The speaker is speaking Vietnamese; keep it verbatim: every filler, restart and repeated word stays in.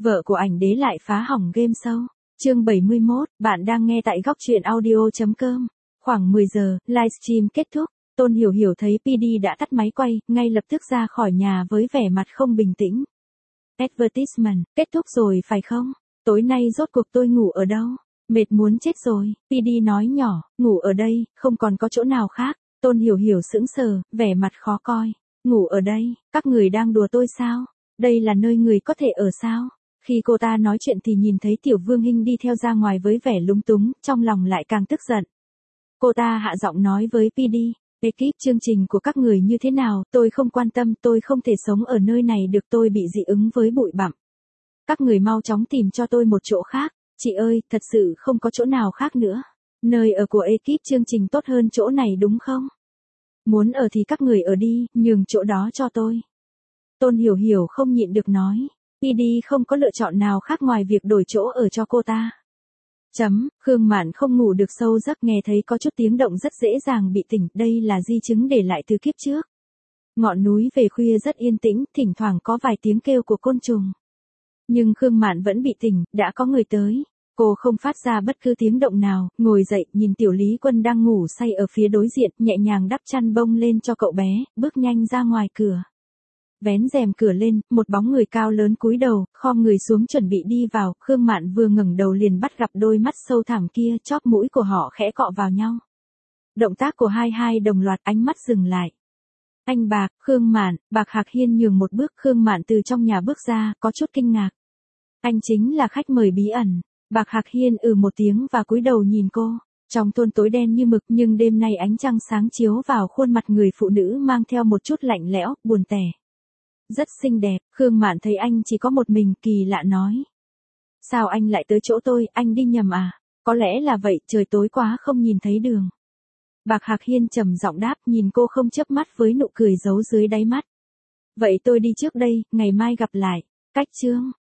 Vợ của ảnh đế lại phá hỏng game show. Chương bảy mươi mốt, bạn đang nghe tại góc truyện audio chấm com. Khoảng mười giờ, livestream kết thúc. Tôn Hiểu Hiểu thấy pê đê đã tắt máy quay, ngay lập tức ra khỏi nhà với vẻ mặt không bình tĩnh. Advertisement, kết thúc rồi phải không? Tối nay rốt cuộc tôi ngủ ở đâu? Mệt muốn chết rồi, pê đê nói nhỏ, ngủ ở đây, không còn có chỗ nào khác. Tôn Hiểu Hiểu sững sờ, vẻ mặt khó coi. Ngủ ở đây, các người đang đùa tôi sao? Đây là nơi người có thể ở sao? Khi cô ta nói chuyện thì nhìn thấy Tiểu Vương Hinh đi theo ra ngoài với vẻ lúng túng, trong lòng lại càng tức giận. Cô ta hạ giọng nói với pê đê, ekip chương trình của các người như thế nào, tôi không quan tâm, tôi không thể sống ở nơi này được, tôi bị dị ứng với bụi bặm. Các người mau chóng tìm cho tôi một chỗ khác, chị ơi, thật sự không có chỗ nào khác nữa. Nơi ở của ekip chương trình tốt hơn chỗ này đúng không? Muốn ở thì các người ở đi, nhường chỗ đó cho tôi. Tôn Hiểu Hiểu không nhịn được nói. pê đê không có lựa chọn nào khác ngoài việc đổi chỗ ở cho cô ta. Chấm, Khương Mạn không ngủ được sâu giấc, nghe thấy có chút tiếng động rất dễ dàng bị tỉnh, đây là di chứng để lại từ kiếp trước. Ngọn núi về khuya rất yên tĩnh, thỉnh thoảng có vài tiếng kêu của côn trùng. Nhưng Khương Mạn vẫn bị tỉnh, đã có người tới. Cô không phát ra bất cứ tiếng động nào, ngồi dậy, nhìn Tiểu Lý Quân đang ngủ say ở phía đối diện, nhẹ nhàng đắp chăn bông lên cho cậu bé, bước nhanh ra ngoài cửa. Vén rèm cửa lên, một bóng người cao lớn cúi đầu, khom người xuống chuẩn bị đi vào, Khương Mạn vừa ngẩng đầu liền bắt gặp đôi mắt sâu thẳm kia, chóp mũi của họ khẽ cọ vào nhau. Động tác của hai hai đồng loạt, ánh mắt dừng lại. Anh Bạc, Khương Mạn, Bạc Hạc Hiên nhường một bước, Khương Mạn từ trong nhà bước ra, có chút kinh ngạc. Anh chính là khách mời bí ẩn. Bạc Hạc Hiên ừ một tiếng và cúi đầu nhìn cô. Trong thôn tối đen như mực nhưng đêm nay ánh trăng sáng chiếu vào khuôn mặt người phụ nữ mang theo một chút lạnh lẽo, buồn tẻ. Rất xinh đẹp, Khương Mạn thấy anh chỉ có một mình, kỳ lạ nói. Sao anh lại tới chỗ tôi, anh đi nhầm à? Có lẽ là vậy, trời tối quá không nhìn thấy đường. Bạc Hạc Hiên trầm giọng đáp, nhìn cô không chớp mắt với nụ cười giấu dưới đáy mắt. Vậy tôi đi trước đây, ngày mai gặp lại. Cách chương.